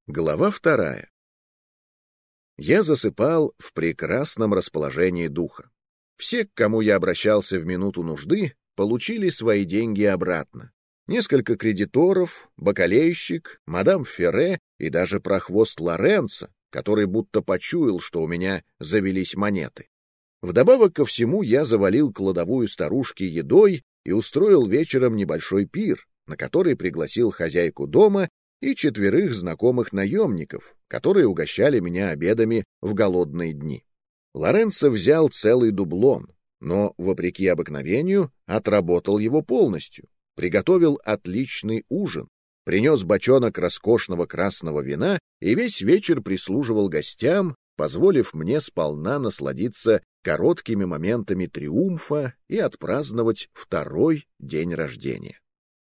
Глава 2. Я засыпал в прекрасном расположении духа. Все, к кому я обращался в минуту нужды, получили свои деньги обратно. Несколько кредиторов, бакалейщик, мадам Ферре и даже прохвост Лоренцо, который будто почуял, что у меня завелись монеты. Вдобавок ко всему я завалил кладовую старушки едой и устроил вечером небольшой пир, на который пригласил хозяйку дома и 4 знакомых наемников, которые угощали меня обедами в голодные дни. Лоренцо взял целый дублон, но, вопреки обыкновению, отработал его полностью, приготовил отличный ужин, принес бочонок роскошного красного вина и весь вечер прислуживал гостям, позволив мне сполна насладиться короткими моментами триумфа и отпраздновать 2-й день рождения.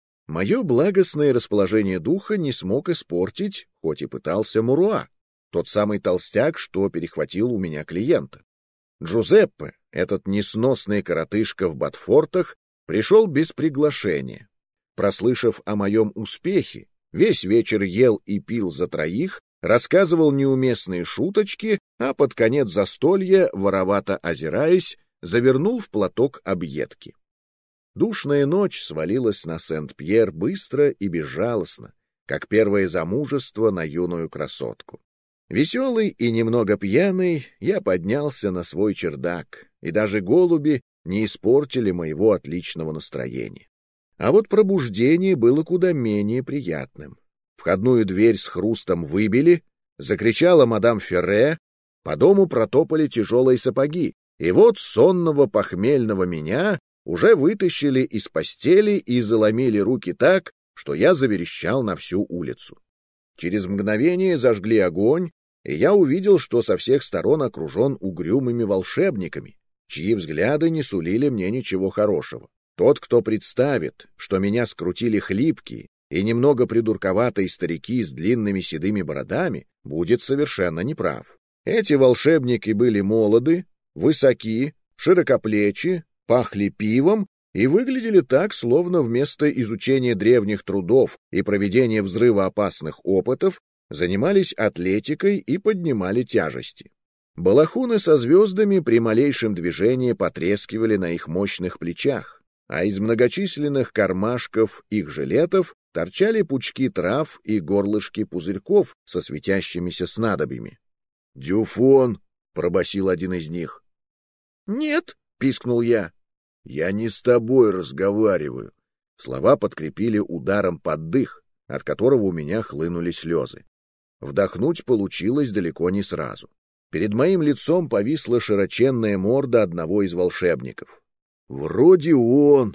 Мое благостное расположение духа не смог испортить, хоть и пытался Муруа, тот самый толстяк, что перехватил у меня клиента. Джузеппе, этот несносный коротышка в ботфортах, пришел без приглашения. Прослышав о моем успехе, весь вечер ел и пил за 3, рассказывал неуместные шуточки, а под конец застолья, воровато озираясь, завернул в платок объедки. Душная ночь свалилась на Сент-Пьер быстро и безжалостно, как первое замужество на юную красотку. Веселый и немного пьяный, я поднялся на свой чердак, и даже голуби не испортили моего отличного настроения. А вот пробуждение было куда менее приятным. Входную дверь с хрустом выбили, закричала мадам Ферре, по дому протопали тяжелые сапоги, и вот сонного похмельного меня уже вытащили из постели и заломили руки так, что я заверещал на всю улицу. Через мгновение зажгли огонь, и я увидел, что со всех сторон окружен угрюмыми волшебниками, чьи взгляды не сулили мне ничего хорошего. Тот, кто представит, что меня скрутили хлипкие и немного придурковатые старики с длинными седыми бородами, будет совершенно неправ. Эти волшебники были молоды, высоки, широкоплечи, пахли пивом и выглядели так, словно вместо изучения древних трудов и проведения взрывоопасных опытов занимались атлетикой и поднимали тяжести. Балахуны со звездами при малейшем движении потрескивали на их мощных плечах, а из многочисленных кармашков их жилетов торчали пучки трав и горлышки пузырьков со светящимися снадобьями. «Дюфон!» — пробасил один из них. «Нет!» — пискнул я. «Я не с тобой разговариваю». Слова подкрепили ударом под дых, от которого у меня хлынули слезы. Вдохнуть получилось далеко не сразу. Перед моим лицом повисла широченная морда одного из волшебников. «Вроде он».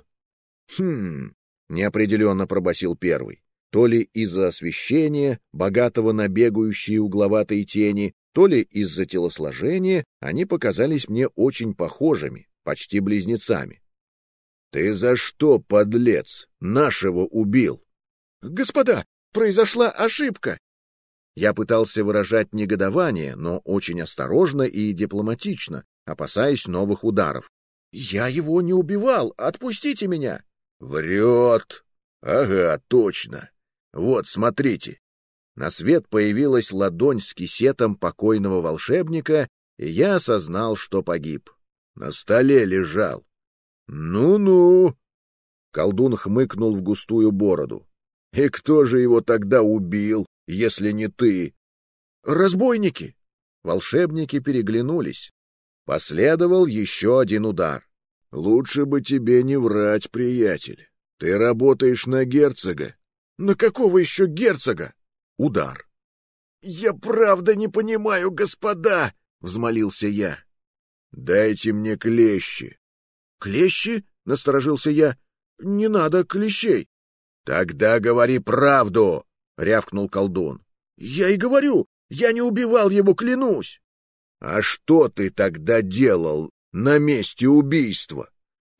Неопределенно пробасил первый. То ли из-за освещения, богатого на бегающие угловатые тени, то ли из-за телосложения они показались мне очень похожими, почти близнецами. «Ты за что, подлец, нашего убил?» «Господа, произошла ошибка!» Я пытался выражать негодование, но очень осторожно и дипломатично, опасаясь новых ударов. «Я его не убивал! Отпустите меня!» «Врет! Ага, точно! Вот, смотрите!» На свет появилась ладонь с кисетом покойного волшебника, и я осознал, что погиб. На столе лежал. «Ну-ну!» Колдун хмыкнул в густую бороду. «И кто же его тогда убил, если не ты?» «Разбойники!» Волшебники переглянулись. Последовал еще один удар. «Лучше бы тебе не врать, приятель. Ты работаешь на герцога». «На какого еще герцога?» Удар. «Я правда не понимаю, господа!» — взмолился я. «Дайте мне клещи». «Клещи?» — насторожился я. «Не надо клещей». «Тогда говори правду!» — рявкнул колдун. «Я и говорю, я не убивал его, клянусь!» «А что ты тогда делал на месте убийства?»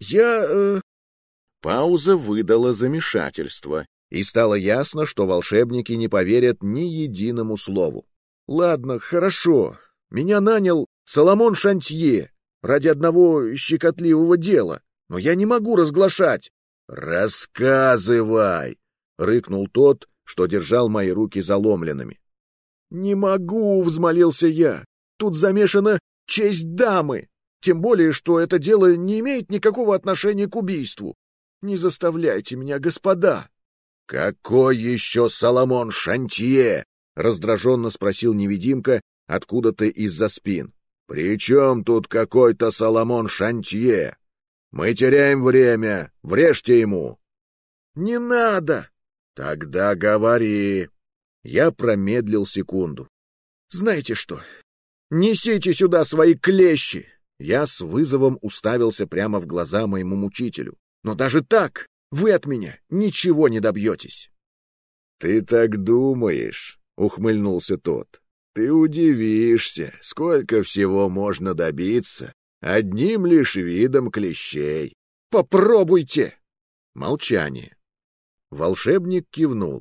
Пауза выдала замешательство, и стало ясно, что волшебники не поверят ни единому слову. «Ладно, хорошо. Меня нанял Соломон Шантье ради одного щекотливого дела, но я не могу разглашать». «Рассказывай!» — рыкнул тот, что держал мои руки заломленными. «Не могу», — взмолился я. «Тут замешана честь дамы. Тем более, что это дело не имеет никакого отношения к убийству. Не заставляйте меня, господа». «Какой еще Соломон Шантье?» — раздраженно спросил невидимка откуда-то из-за спин. «При чем тут какой-то Соломон Шантье? Мы теряем время. Врежьте ему». «Не надо». «Тогда говори». Я промедлил секунду. «Знаете что? Несите сюда свои клещи!» Я с вызовом уставился прямо в глаза моему мучителю. «Но даже так вы от меня ничего не добьетесь». «Ты так думаешь?» — ухмыльнулся тот. «Ты удивишься, сколько всего можно добиться одним лишь видом клещей. Попробуйте!» Молчание. Волшебник кивнул.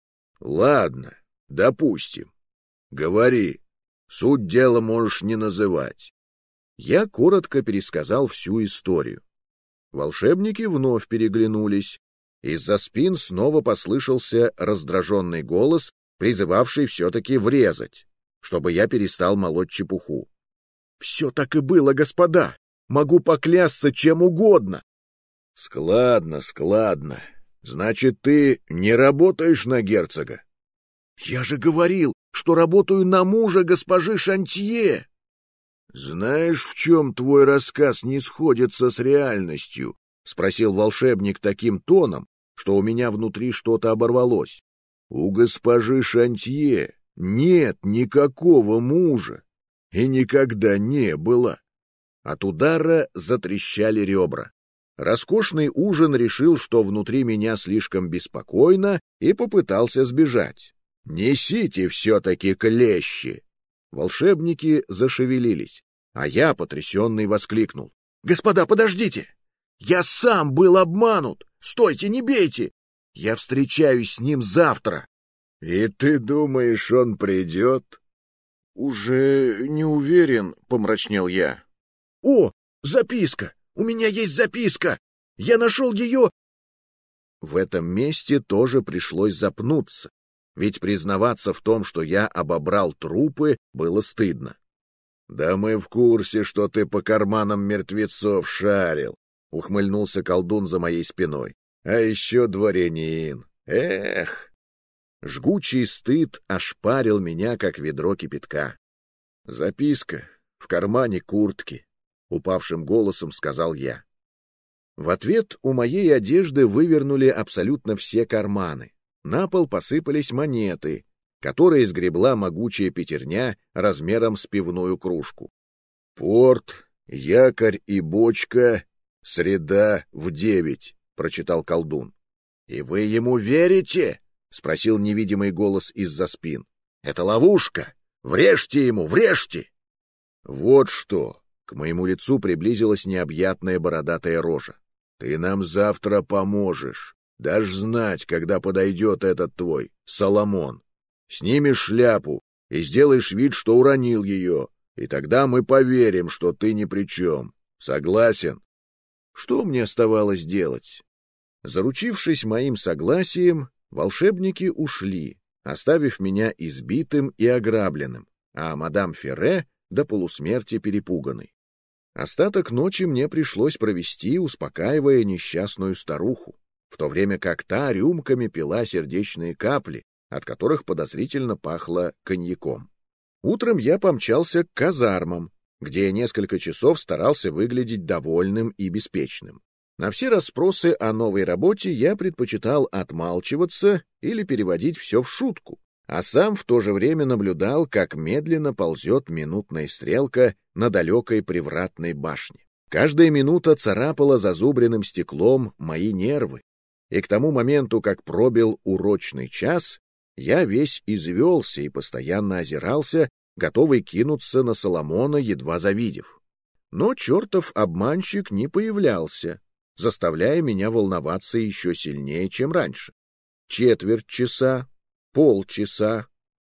«Ладно, допустим. Говори. Суть дела можешь не называть». Я коротко пересказал всю историю. Волшебники вновь переглянулись. Из-за спин снова послышался раздраженный голос, призывавший все-таки врезать, чтобы я перестал молоть чепуху. «Все так и было, господа. Могу поклясться чем угодно». «Складно, складно. Значит, ты не работаешь на герцога?» «Я же говорил, что работаю на мужа госпожи Шантье». «Знаешь, в чем твой рассказ не сходится с реальностью?» — спросил волшебник таким тоном, что у меня внутри что-то оборвалось. «У госпожи Шантье нет никакого мужа и никогда не было». От удара затрещали ребра. Роскошный ужин решил, что внутри меня слишком беспокойно, и попытался сбежать. «Несите все-таки клещи!» Волшебники зашевелились, а я, потрясенный, воскликнул. «Господа, подождите! Я сам был обманут! Стойте, не бейте! Я встречаюсь с ним завтра!» «И ты думаешь, он придет?» «Уже не уверен», — помрачнел я. «О, записка! У меня есть записка! Я нашел ее!» В этом месте тоже пришлось запнуться, ведь признаваться в том, что я обобрал трупы, было стыдно. «Да мы в курсе, что ты по карманам мертвецов шарил», — ухмыльнулся колдун за моей спиной. «А еще дворянин. Эх!» Жгучий стыд ошпарил меня, как ведро кипятка. «Записка в кармане куртки», — упавшим голосом сказал я. В ответ у моей одежды вывернули абсолютно все карманы. На пол посыпались монеты, которые сгребла могучая пятерня размером с пивную кружку. «Порт, якорь и бочка, среда в 9», — прочитал колдун. «И вы ему верите?» — спросил невидимый голос из-за спин. «Это ловушка! Врежьте ему, врежьте!» «Вот что!» — к моему лицу приблизилась необъятная бородатая рожа. «Ты нам завтра поможешь. Дашь знать, когда подойдет этот твой Соломон. Снимешь шляпу и сделаешь вид, что уронил ее, и тогда мы поверим, что ты ни при чем. Согласен?» Что мне оставалось делать? Заручившись моим согласием, волшебники ушли, оставив меня избитым и ограбленным, а мадам Ферре до полусмерти перепуганной. Остаток ночи мне пришлось провести, успокаивая несчастную старуху, в то время как та рюмками пила сердечные капли, от которых подозрительно пахло коньяком. Утром я помчался к казармам, где несколько часов старался выглядеть довольным и беспечным. На все расспросы о новой работе я предпочитал отмалчиваться или переводить все в шутку, а сам в то же время наблюдал, как медленно ползет минутная стрелка на далекой привратной башне. Каждая минута царапала зазубренным стеклом мои нервы, и к тому моменту, как пробил урочный час, я весь извелся и постоянно озирался, готовый кинуться на Соломона, едва завидев. Но чертов обманщик не появлялся, заставляя меня волноваться еще сильнее, чем раньше. Четверть часа, полчаса,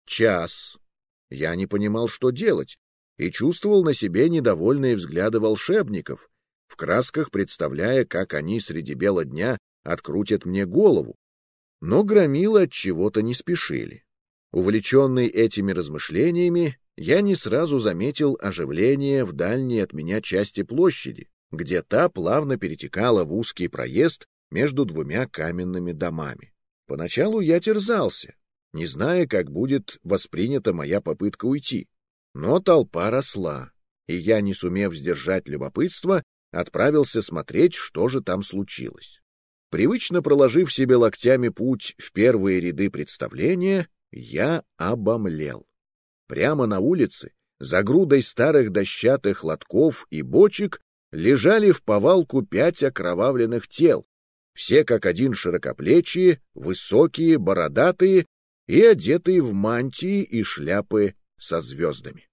час. Я не понимал, что делать, и чувствовал на себе недовольные взгляды волшебников, в красках представляя, как они среди бела дня открутят мне голову. Но громилы от чего-то не спешили. Увлеченный этими размышлениями, я не сразу заметил оживление в дальней от меня части площади, где та плавно перетекала в узкий проезд между двумя каменными домами. Поначалу я терзался, не зная, как будет воспринята моя попытка уйти. Но толпа росла, и я, не сумев сдержать любопытство, отправился смотреть, что же там случилось. Привычно проложив себе локтями путь в первые ряды представления, я обомлел. Прямо на улице, за грудой старых дощатых лотков и бочек, лежали вповалку 5 окровавленных тел, все как один широкоплечие, высокие, бородатые и одетые в мантии и шляпы со звездами.